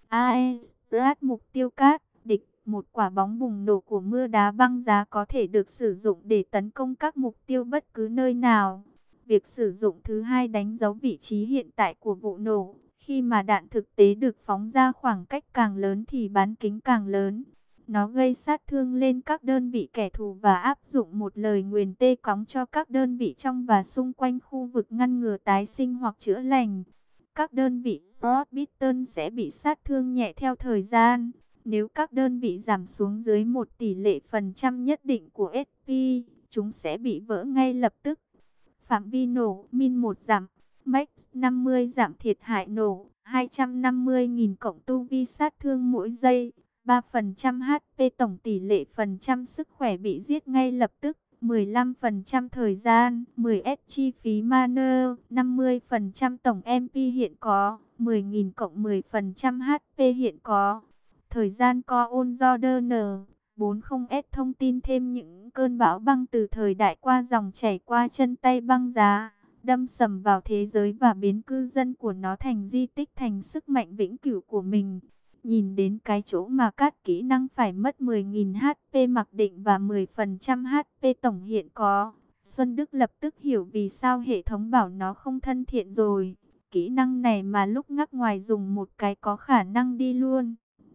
[SPEAKER 1] Aestrat mục tiêu cát, địch. Một quả bóng bùng nổ của mưa đá băng giá có thể được sử dụng để tấn công các mục tiêu bất cứ nơi nào. Việc sử dụng thứ hai đánh dấu vị trí hiện tại của vụ nổ. Khi mà đạn thực tế được phóng ra khoảng cách càng lớn thì bán kính càng lớn. Nó gây sát thương lên các đơn vị kẻ thù và áp dụng một lời nguyền tê cóng cho các đơn vị trong và xung quanh khu vực ngăn ngừa tái sinh hoặc chữa lành. Các đơn vị Frostbitten sẽ bị sát thương nhẹ theo thời gian. Nếu các đơn vị giảm xuống dưới một tỷ lệ phần trăm nhất định của ét pê, chúng sẽ bị vỡ ngay lập tức. Phạm vi nổ, min một giảm, max năm mươi giảm thiệt hại nổ, hai trăm năm mươi nghìn cộng tu vi sát thương mỗi giây, ba phần trăm hát pê tổng tỷ lệ phần trăm sức khỏe bị giết ngay lập tức, mười lăm phần trăm thời gian, mười S chi phí mana, năm mươi phần trăm tổng em pê hiện có, mười nghìn cộng mười phần trăm hát pê hiện có. Thời gian co on Jordan bốn mươi S thông tin thêm những cơn bão băng từ thời đại qua dòng chảy qua chân tay băng giá, đâm sầm vào thế giới và biến cư dân của nó thành di tích, thành sức mạnh vĩnh cửu của mình. Nhìn đến cái chỗ mà các kỹ năng phải mất mười nghìn hát pê mặc định và mười phần trăm hát pê tổng hiện có, Xuân Đức lập tức hiểu vì sao hệ thống bảo nó không thân thiện rồi. Kỹ năng này mà lúc ngắc ngoài dùng một cái có khả năng đi luôn.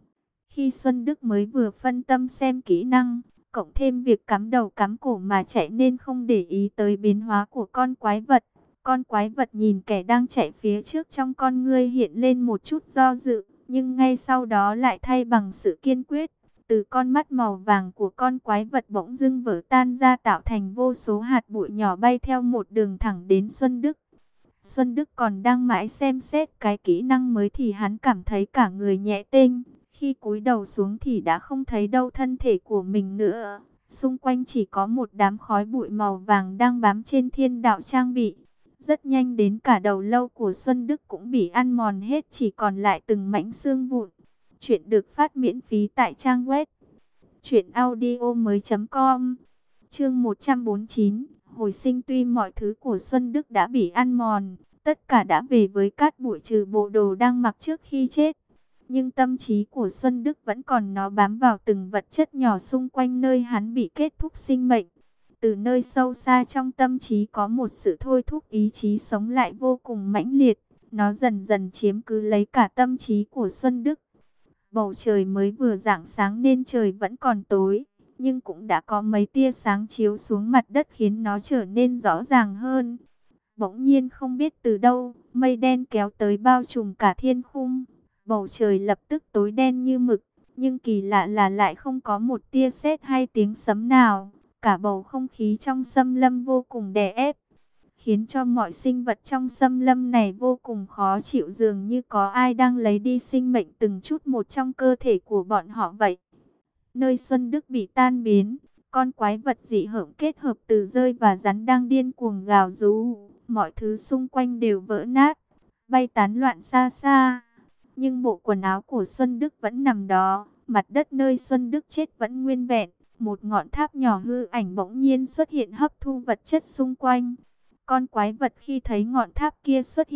[SPEAKER 1] Khi Xuân Đức mới vừa phân tâm xem kỹ năng, cộng thêm việc cắm đầu cắm cổ mà chạy nên không để ý tới biến hóa của con quái vật. Con quái vật nhìn kẻ đang chạy phía trước, trong con ngươi hiện lên một chút do dự, nhưng ngay sau đó lại thay bằng sự kiên quyết. Từ con mắt màu vàng của con quái vật bỗng dưng vỡ tan ra, tạo thành vô số hạt bụi nhỏ bay theo một đường thẳng đến Xuân Đức. Xuân Đức còn đang mãi xem xét cái kỹ năng mới thì hắn cảm thấy cả người nhẹ tênh. Khi cúi đầu xuống thì đã không thấy đâu thân thể của mình nữa. Xung quanh chỉ có một đám khói bụi màu vàng đang bám trên thiên đạo trang bị. Rất nhanh đến cả đầu lâu của Xuân Đức cũng bị ăn mòn hết, chỉ còn lại từng mảnh xương vụn. Chuyện được phát miễn phí tại trang web truyện audio mới chấm com. Chương một trăm bốn mươi chín, hồi sinh. Tuy mọi thứ của Xuân Đức đã bị ăn mòn, tất cả đã về với cát bụi trừ bộ đồ đang mặc trước khi chết. Nhưng tâm trí của Xuân Đức vẫn còn, nó bám vào từng vật chất nhỏ xung quanh nơi hắn bị kết thúc sinh mệnh. Từ nơi sâu xa trong tâm trí có một sự thôi thúc ý chí sống lại vô cùng mãnh liệt. Nó dần dần chiếm cứ lấy cả tâm trí của Xuân Đức. Bầu trời mới vừa rạng sáng nên trời vẫn còn tối, nhưng cũng đã có mấy tia sáng chiếu xuống mặt đất khiến nó trở nên rõ ràng hơn. Bỗng nhiên không biết từ đâu, mây đen kéo tới bao trùm cả thiên khung. Bầu trời lập tức tối đen như mực, nhưng kỳ lạ là lại không có một tia sét hay tiếng sấm nào. Cả bầu không khí trong xâm lâm vô cùng đè ép, khiến cho mọi sinh vật trong xâm lâm này vô cùng khó chịu, dường như có ai đang lấy đi sinh mệnh từng chút một trong cơ thể của bọn họ vậy. Nơi Xuân Đức bị tan biến, con quái vật dị hợm kết hợp từ rơi và rắn đang điên cuồng gào rú. Mọi thứ xung quanh đều vỡ nát, bay tán loạn xa xa. Nhưng bộ quần áo của Xuân Đức vẫn nằm đó, mặt đất nơi Xuân Đức chết vẫn nguyên vẹn. Một ngọn tháp nhỏ hư ảnh bỗng nhiên xuất hiện hấp thu vật chất xung quanh. Con quái vật khi thấy ngọn tháp kia xuất hiện,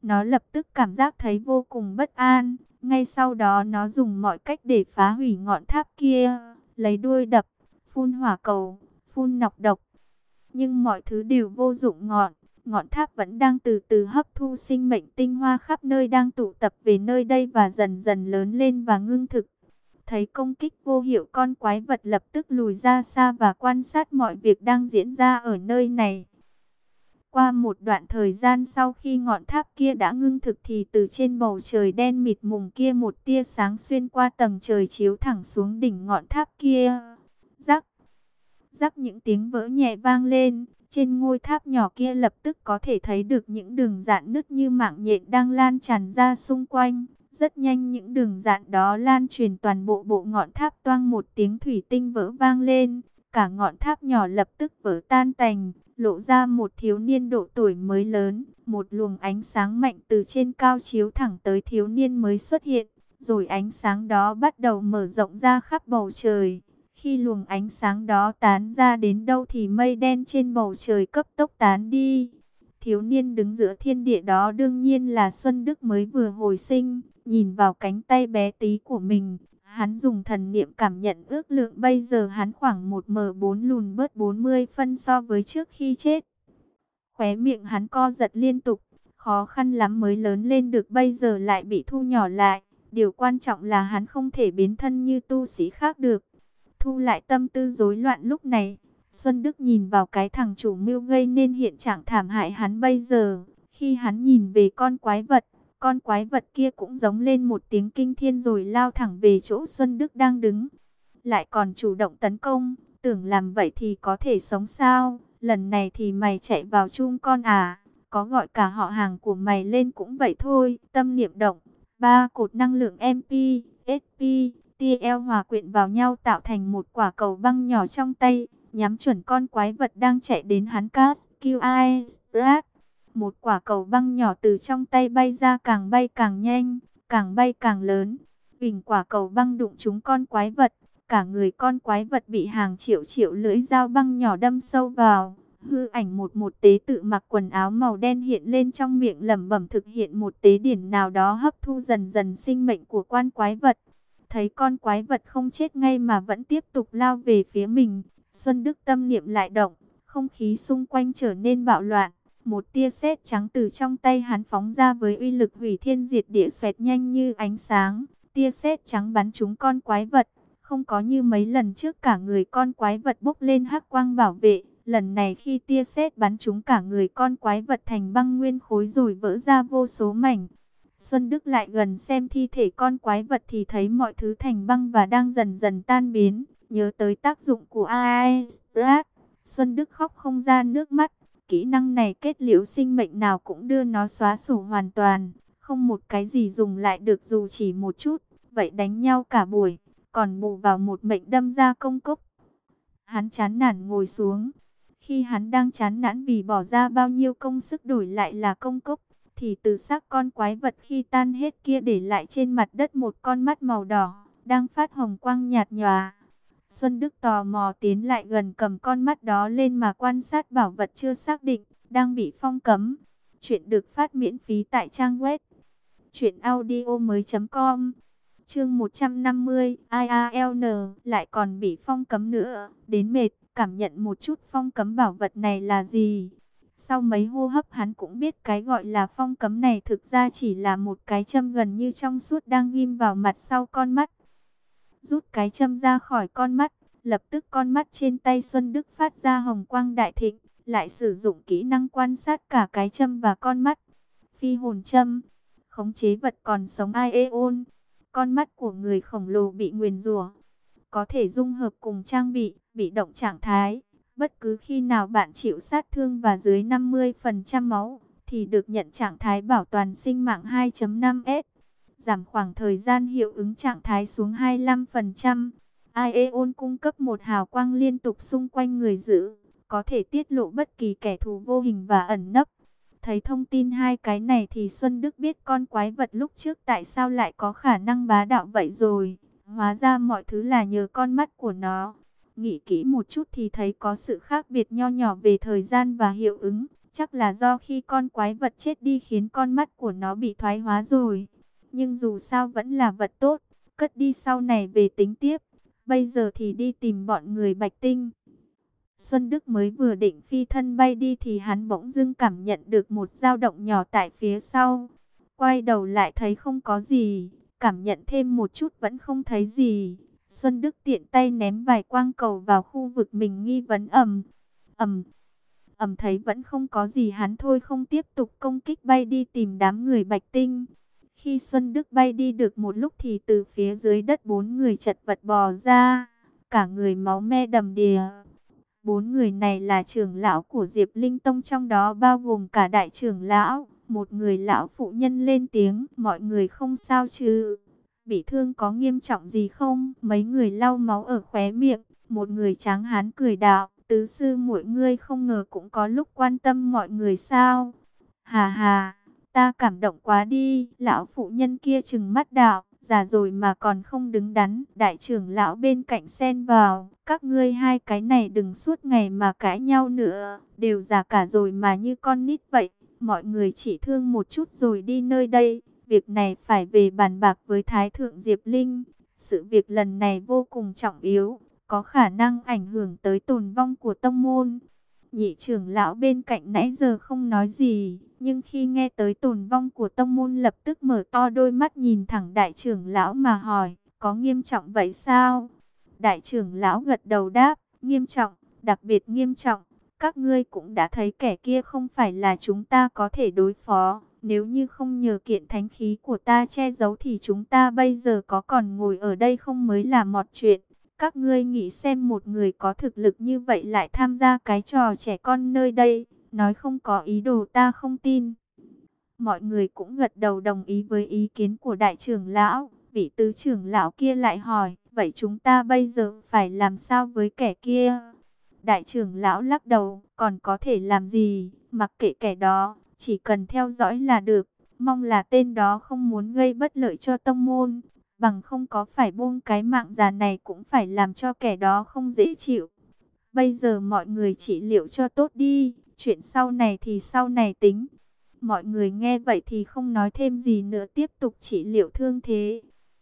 [SPEAKER 1] nó lập tức cảm giác thấy vô cùng bất an. Ngay sau đó nó dùng mọi cách để phá hủy ngọn tháp kia, lấy đuôi đập, phun hỏa cầu, phun nọc độc. Nhưng mọi thứ đều vô dụng, ngọn, ngọn tháp vẫn đang từ từ hấp thu sinh mệnh tinh hoa khắp nơi đang tụ tập về nơi đây và dần dần lớn lên và ngưng thực. Thấy công kích vô hiệu, con quái vật lập tức lùi ra xa và quan sát mọi việc đang diễn ra ở nơi này. Qua một đoạn thời gian sau khi ngọn tháp kia đã ngưng thực thì từ trên bầu trời đen mịt mùng kia một tia sáng xuyên qua tầng trời chiếu thẳng xuống đỉnh ngọn tháp kia. Rắc, rắc những tiếng vỡ nhẹ vang lên. Trên ngôi tháp nhỏ kia lập tức có thể thấy được những đường rạn nứt như mạng nhện đang lan tràn ra xung quanh. Rất nhanh những đường rạn đó lan truyền toàn bộ bộ ngọn tháp, toang một tiếng thủy tinh vỡ vang lên. Cả ngọn tháp nhỏ lập tức vỡ tan tành, lộ ra một thiếu niên độ tuổi mới lớn. Một luồng ánh sáng mạnh từ trên cao chiếu thẳng tới thiếu niên mới xuất hiện. Rồi ánh sáng đó bắt đầu mở rộng ra khắp bầu trời. Khi luồng ánh sáng đó tán ra đến đâu thì mây đen trên bầu trời cấp tốc tán đi. Thiếu niên đứng giữa thiên địa đó đương nhiên là Xuân Đức mới vừa hồi sinh. Nhìn vào cánh tay bé tí của mình, hắn dùng thần niệm cảm nhận ước lượng bây giờ hắn khoảng một mét bốn, lùn bớt bốn mươi phân so với trước khi chết. Khóe miệng hắn co giật liên tục, khó khăn lắm mới lớn lên được bây giờ lại bị thu nhỏ lại. Điều quan trọng là hắn không thể biến thân như tu sĩ khác được. Thu lại tâm tư rối loạn lúc này, Xuân Đức nhìn vào cái thằng chủ mưu gây nên hiện trạng thảm hại hắn bây giờ. Khi hắn nhìn về con quái vật, con quái vật kia cũng giống lên một tiếng kinh thiên rồi lao thẳng về chỗ Xuân Đức đang đứng. Lại còn chủ động tấn công, tưởng làm vậy thì có thể sống sao? Lần này thì mày chạy vào chung con à? Có gọi cả họ hàng của mày lên cũng vậy thôi. Tâm niệm động, ba cột năng lượng em pê, ét pê, tê lờ hòa quyện vào nhau tạo thành một quả cầu băng nhỏ trong tay, nhắm chuẩn con quái vật đang chạy đến hắn. Cast kill ice blast. Một quả cầu băng nhỏ từ trong tay bay ra, càng bay càng nhanh, càng bay càng lớn. Vành quả cầu băng đụng trúng con quái vật, cả người con quái vật bị hàng triệu triệu lưỡi dao băng nhỏ đâm sâu vào. Hư ảnh một một tế tự mặc quần áo màu đen hiện lên trong miệng lẩm bẩm thực hiện một tế điển nào đó hấp thu dần dần sinh mệnh của con quái vật. Thấy con quái vật không chết ngay mà vẫn tiếp tục lao về phía mình, Xuân Đức tâm niệm lại động, không khí xung quanh trở nên bạo loạn. Một tia sét trắng từ trong tay hắn phóng ra với uy lực hủy thiên diệt địa, xoẹt nhanh như ánh sáng. Tia sét trắng bắn trúng con quái vật, không có như mấy lần trước cả người con quái vật bốc lên hắc quang bảo vệ. Lần này khi tia sét bắn trúng cả người con quái vật thành băng nguyên khối rồi vỡ ra vô số mảnh. Xuân Đức lại gần xem thi thể con quái vật thì thấy mọi thứ thành băng và đang dần dần tan biến. Nhớ tới tác dụng của Ice Blast, Xuân Đức khóc không ra nước mắt. Kỹ năng này kết liễu sinh mệnh nào cũng đưa nó xóa sổ hoàn toàn, không một cái gì dùng lại được dù chỉ một chút. Vậy đánh nhau cả buổi, còn bù vào một mệnh đâm ra công cốc. Hắn chán nản ngồi xuống. Khi hắn đang chán nản vì bỏ ra bao nhiêu công sức đổi lại là công cốc, thì từ xác con quái vật khi tan hết kia để lại trên mặt đất một con mắt màu đỏ, đang phát hồng quang nhạt nhòa. Xuân Đức tò mò tiến lại gần, cầm con mắt đó lên mà quan sát bảo vật chưa xác định, đang bị phong cấm. Chuyện được phát miễn phí tại trang web truyện audio mới chấm com. Chương một trăm năm mươi, i a lờ en lại còn bị phong cấm nữa, đến mệt, cảm nhận một chút phong cấm bảo vật này là gì. Sau mấy hô hấp hắn cũng biết cái gọi là phong cấm này thực ra chỉ là một cái châm gần như trong suốt đang ghim vào mặt sau con mắt. Rút cái châm ra khỏi con mắt, lập tức con mắt trên tay Xuân Đức phát ra hồng quang đại thịnh, lại sử dụng kỹ năng quan sát cả cái châm và con mắt. Phi hồn châm, khống chế vật còn sống Aeon. Con mắt của người khổng lồ bị nguyền rủa, có thể dung hợp cùng trang bị, bị động trạng thái. Bất cứ khi nào bạn chịu sát thương và dưới năm mươi phần trăm máu, thì được nhận trạng thái bảo toàn sinh mạng hai chấm năm S. Giảm khoảng thời gian hiệu ứng trạng thái xuống hai mươi lăm phần trăm. Aeon cung cấp một hào quang liên tục xung quanh người giữ, có thể tiết lộ bất kỳ kẻ thù vô hình và ẩn nấp. Thấy thông tin hai cái này thì Xuân Đức biết con quái vật lúc trước tại sao lại có khả năng bá đạo vậy rồi. Hóa ra mọi thứ là nhờ con mắt của nó. Nghĩ kỹ một chút thì thấy có sự khác biệt nho nhỏ về thời gian và hiệu ứng. Chắc là do khi con quái vật chết đi khiến con mắt của nó bị thoái hóa rồi. Nhưng dù sao vẫn là vật tốt, cất đi sau này về tính tiếp. Bây giờ thì đi tìm bọn người Bạch Tinh. Xuân Đức mới vừa định phi thân bay đi thì hắn bỗng dưng cảm nhận được một dao động nhỏ tại phía sau. Quay đầu lại thấy không có gì, cảm nhận thêm một chút vẫn không thấy gì. Xuân Đức tiện tay ném vài quang cầu vào khu vực mình nghi vấn. ầm ầm ầm thấy vẫn không có gì, hắn thôi không tiếp tục công kích, bay đi tìm đám người Bạch Tinh. Khi Xuân Đức bay đi được một lúc thì từ phía dưới đất bốn người chật vật bò ra, cả người máu me đầm đìa. Bốn người này là trưởng lão của Diệp Linh Tông, trong đó bao gồm cả đại trưởng lão. Một người lão phụ nhân lên tiếng, mọi người không sao chứ? Bị thương có nghiêm trọng gì không? Mấy người lau máu ở khóe miệng. Một người tráng hán cười đạo, tứ sư muội ngươi không ngờ cũng có lúc quan tâm mọi người sao? Hà hà, ta cảm động quá đi. Lão phụ nhân kia trừng mắt đạo, già rồi mà còn không đứng đắn. Đại trưởng lão bên cạnh xen vào, các ngươi hai cái này đừng suốt ngày mà cãi nhau nữa, đều già cả rồi mà như con nít vậy. Mọi người chỉ thương một chút rồi đi nơi đây, việc này phải về bàn bạc với Thái thượng Diệp Linh. Sự việc lần này vô cùng trọng yếu, có khả năng ảnh hưởng tới tồn vong của tông môn. Nhị trưởng lão bên cạnh nãy giờ không nói gì, nhưng khi nghe tới tồn vong của tông môn lập tức mở to đôi mắt nhìn thẳng đại trưởng lão mà hỏi, có nghiêm trọng vậy sao? Đại trưởng lão gật đầu đáp, nghiêm trọng, đặc biệt nghiêm trọng. Các ngươi cũng đã thấy kẻ kia không phải là chúng ta có thể đối phó. Nếu như không nhờ kiện thánh khí của ta che giấu thì chúng ta bây giờ có còn ngồi ở đây không mới là mọt chuyện. Các ngươi nghĩ xem, một người có thực lực như vậy lại tham gia cái trò trẻ con nơi đây, nói không có ý đồ ta không tin. Mọi người cũng gật đầu đồng ý với ý kiến của đại trưởng lão. Vị tứ trưởng lão kia lại hỏi, vậy chúng ta bây giờ phải làm sao với kẻ kia? Đại trưởng lão lắc đầu, còn có thể làm gì, mặc kệ kẻ đó, chỉ cần theo dõi là được. Mong là tên đó không muốn gây bất lợi cho tông môn, bằng không có phải buông cái mạng già này cũng phải làm cho kẻ đó không dễ chịu. Bây giờ mọi người trị liệu cho tốt đi, chuyện sau này thì sau này tính. Mọi người nghe vậy thì không nói thêm gì nữa, tiếp tục trị liệu thương thế.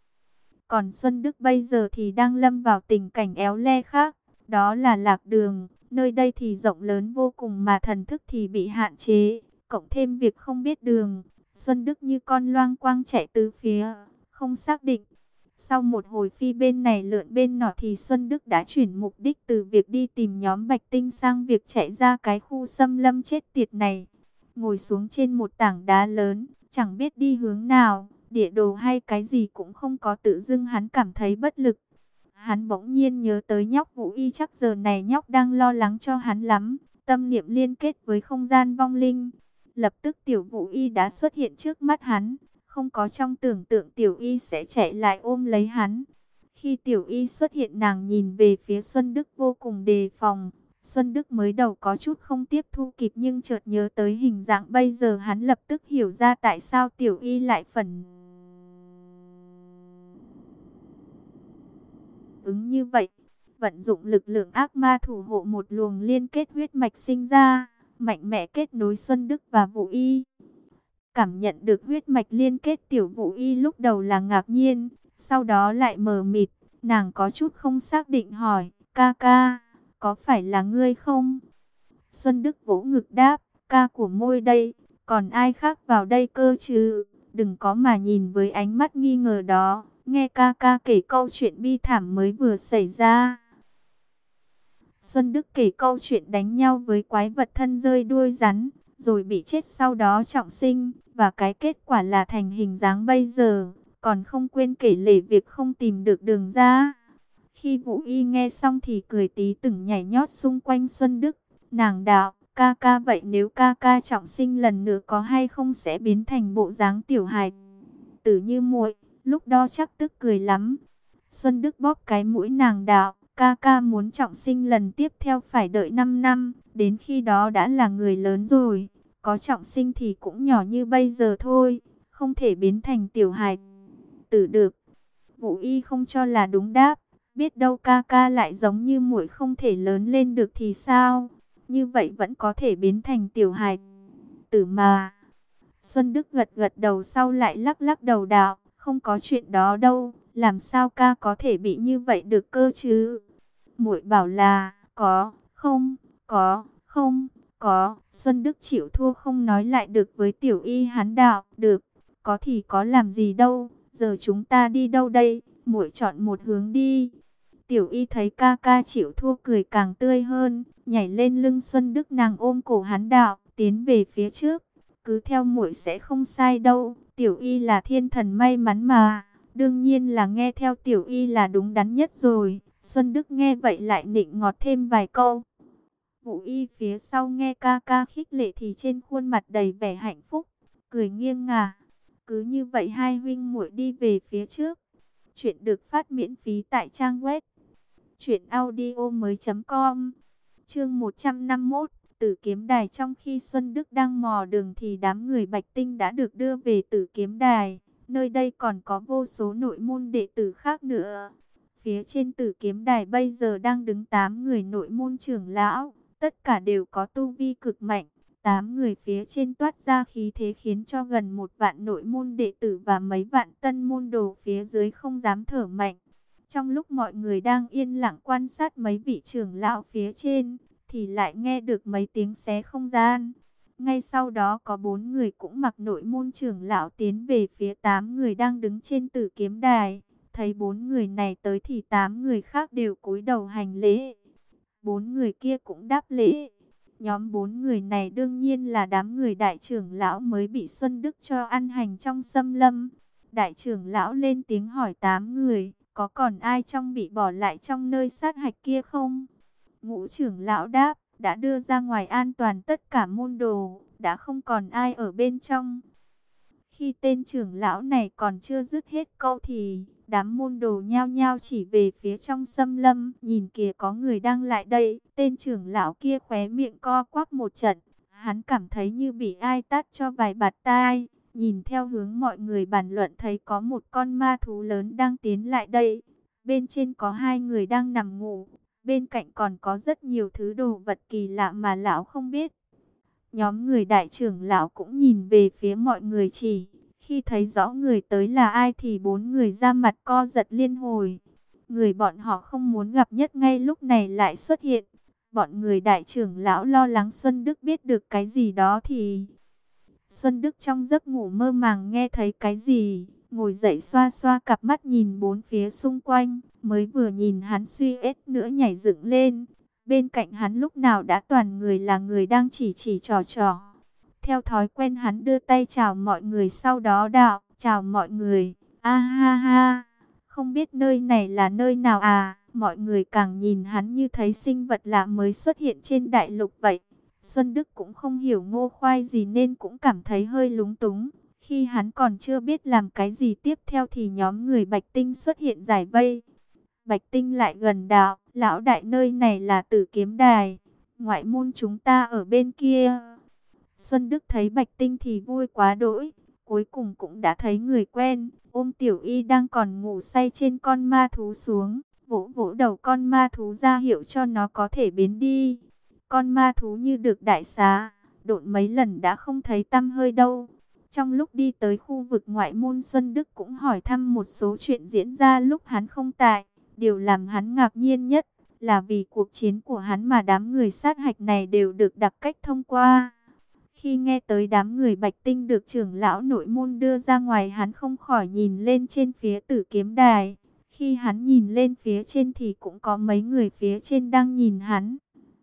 [SPEAKER 1] Còn Xuân Đức bây giờ thì đang lâm vào tình cảnh éo le khác, đó là lạc đường. Nơi đây thì rộng lớn vô cùng mà thần thức thì bị hạn chế, cộng thêm việc không biết đường. Xuân Đức như con loang quang chạy tứ phía, không xác định. Sau một hồi phi bên này lượn bên nọ thì Xuân Đức đã chuyển mục đích từ việc đi tìm nhóm Bạch Tinh sang việc chạy ra cái khu xâm lâm chết tiệt này. Ngồi xuống trên một tảng đá lớn, chẳng biết đi hướng nào, địa đồ hay cái gì cũng không có, tự dưng hắn cảm thấy bất lực. Hắn bỗng nhiên nhớ tới nhóc Vũ Y, chắc giờ này nhóc đang lo lắng cho hắn lắm. Tâm niệm liên kết với không gian vong linh, lập tức tiểu Vũ Y đã xuất hiện trước mắt hắn. Không có trong tưởng tượng tiểu Y sẽ chạy lại ôm lấy hắn. Khi tiểu Y xuất hiện, nàng nhìn về phía Xuân Đức vô cùng đề phòng. Xuân Đức mới đầu có chút không tiếp thu kịp, nhưng chợt nhớ tới hình dạng bây giờ, hắn lập tức hiểu ra tại sao tiểu Y lại phản ứng như vậy. Vận dụng lực lượng ác ma thủ hộ, một luồng liên kết huyết mạch sinh ra, mạnh mẽ kết nối Xuân Đức và Vũ Y. Cảm nhận được huyết mạch liên kết, tiểu Vũ Y lúc đầu là ngạc nhiên, sau đó lại mờ mịt. Nàng có chút không xác định hỏi, ca ca, có phải là ngươi không? Xuân Đức vỗ ngực đáp, ca của môi đây, còn ai khác vào đây cơ chứ? Đừng có mà nhìn với ánh mắt nghi ngờ đó, nghe ca ca kể câu chuyện bi thảm mới vừa xảy ra. Xuân Đức kể câu chuyện đánh nhau với quái vật thân rơi đuôi rắn, rồi bị chết sau đó trọng sinh, và cái kết quả là thành hình dáng bây giờ, còn không quên kể lể việc không tìm được đường ra. Khi Vũ Y nghe xong thì cười tí từng nhảy nhót xung quanh Xuân Đức. Nàng đạo, ca ca, vậy nếu ca ca trọng sinh lần nữa có hay không sẽ biến thành bộ dáng tiểu hài tử như muội, lúc đó chắc tức cười lắm. Xuân Đức bóp cái mũi nàng đạo, ca ca muốn trọng sinh lần tiếp theo phải đợi năm năm, đến khi đó đã là người lớn rồi, có trọng sinh thì cũng nhỏ như bây giờ thôi, không thể biến thành tiểu hài tử được. Vũ Y không cho là đúng đáp, biết đâu ca ca lại giống như muội không thể lớn lên được thì sao? như vậy vẫn có thể biến thành tiểu hài tử mà. Xuân Đức gật gật đầu sau lại lắc lắc đầu đạo, không có chuyện đó đâu, làm sao ca có thể bị như vậy được cơ chứ? Muội bảo là, có, không, có, không, có. Xuân Đức chịu thua không nói lại được với Tiểu Y hắn đạo, được, có thì có làm gì đâu, giờ chúng ta đi đâu đây? Muội chọn một hướng đi. Tiểu Y thấy ca ca chịu thua cười càng tươi hơn, nhảy lên lưng Xuân Đức, nàng ôm cổ hắn đạo, tiến về phía trước. Cứ theo muội sẽ không sai đâu, Tiểu Y là thiên thần may mắn mà, đương nhiên là nghe theo Tiểu Y là đúng đắn nhất rồi. Xuân Đức nghe vậy lại nịnh ngọt thêm vài câu. Vũ Y phía sau nghe ca ca khích lệ thì trên khuôn mặt đầy vẻ hạnh phúc, cười nghiêng ngả. Cứ như vậy hai huynh muội đi về phía trước. Chuyện được phát miễn phí tại trang web truyện audio mới chấm com. Chương một trăm năm mươi mốt, Tử Kiếm Đài. Trong khi Xuân Đức đang mò đường thì đám người Bạch Tinh đã được đưa về Tử Kiếm Đài. Nơi đây còn có vô số nội môn đệ tử khác nữa. Phía trên Tử Kiếm Đài bây giờ đang đứng tám người nội môn trưởng lão, tất cả đều có tu vi cực mạnh. Tám người phía trên toát ra khí thế khiến cho gần một vạn nội môn đệ tử và mấy vạn tân môn đồ phía dưới không dám thở mạnh. Trong lúc mọi người đang yên lặng quan sát mấy vị trưởng lão phía trên, thì lại nghe được mấy tiếng xé không gian. Ngay sau đó có bốn người cũng mặc nội môn trưởng lão tiến về phía tám người đang đứng trên Tử Kiếm Đài. Thấy bốn người này tới thì tám người khác đều cúi đầu hành lễ. Bốn người kia cũng đáp lễ. Nhóm bốn người này đương nhiên là đám người đại trưởng lão mới bị Xuân Đức cho ăn hành trong xâm lâm. Đại trưởng lão lên tiếng hỏi tám người, có còn ai trong bị bỏ lại trong nơi sát hạch kia không? Ngũ trưởng lão đáp, đã đưa ra ngoài an toàn tất cả môn đồ, đã không còn ai ở bên trong. Khi tên trưởng lão này còn chưa dứt hết câu thì đám môn đồ nhao nhao chỉ về phía trong xâm lâm. Nhìn kìa, có người đang lại đây. Tên trưởng lão kia khóe miệng co quắp một trận. Hắn cảm thấy như bị ai tát cho vài bạt tai. Nhìn theo hướng mọi người bàn luận thấy có một con ma thú lớn đang tiến lại đây. Bên trên có hai người đang nằm ngủ. Bên cạnh còn có rất nhiều thứ đồ vật kỳ lạ mà lão không biết. Nhóm người đại trưởng lão cũng nhìn về phía mọi người chỉ. Khi thấy rõ người tới là ai thì bốn người ra mặt co giật liên hồi. Người bọn họ không muốn gặp nhất ngay lúc này lại xuất hiện. Bọn người đại trưởng lão lo lắng Xuân Đức biết được cái gì đó thì... Xuân Đức trong giấc ngủ mơ màng nghe thấy cái gì, ngồi dậy xoa xoa cặp mắt nhìn bốn phía xung quanh, mới vừa nhìn hắn suy ết nữa nhảy dựng lên. Bên cạnh hắn lúc nào đã toàn người là người đang chỉ chỉ trò trò. Theo thói quen hắn đưa tay chào mọi người, sau đó đạo, chào mọi người, a ha ha, không biết nơi này là nơi nào à. Mọi người càng nhìn hắn như thấy sinh vật lạ mới xuất hiện trên đại lục vậy. Xuân Đức cũng không hiểu ngô khoai gì nên cũng cảm thấy hơi lúng túng. Khi hắn còn chưa biết làm cái gì tiếp theo thì nhóm người Bạch Tinh xuất hiện giải vây. Bạch Tinh lại gần đạo, lão đại, nơi này là Tử Kiếm Đài, ngoại môn chúng ta ở bên kia. Xuân Đức thấy Bạch Tinh thì vui quá đỗi, cuối cùng cũng đã thấy người quen, ôm Tiểu Y đang còn ngủ say trên con ma thú xuống, vỗ vỗ đầu con ma thú ra hiệu cho nó có thể biến đi. Con ma thú như được đại xá, độn mấy lần đã không thấy tăm hơi đâu. Trong lúc đi tới khu vực ngoại môn, Xuân Đức cũng hỏi thăm một số chuyện diễn ra lúc hắn không tại. Điều làm hắn ngạc nhiên nhất là vì cuộc chiến của hắn mà đám người sát hạch này đều được đặc cách thông qua. Khi nghe tới đám người Bạch Tinh được trưởng lão nội môn đưa ra ngoài, hắn không khỏi nhìn lên trên phía Tử Kiếm Đài. Khi hắn nhìn lên phía trên thì cũng có mấy người phía trên đang nhìn hắn.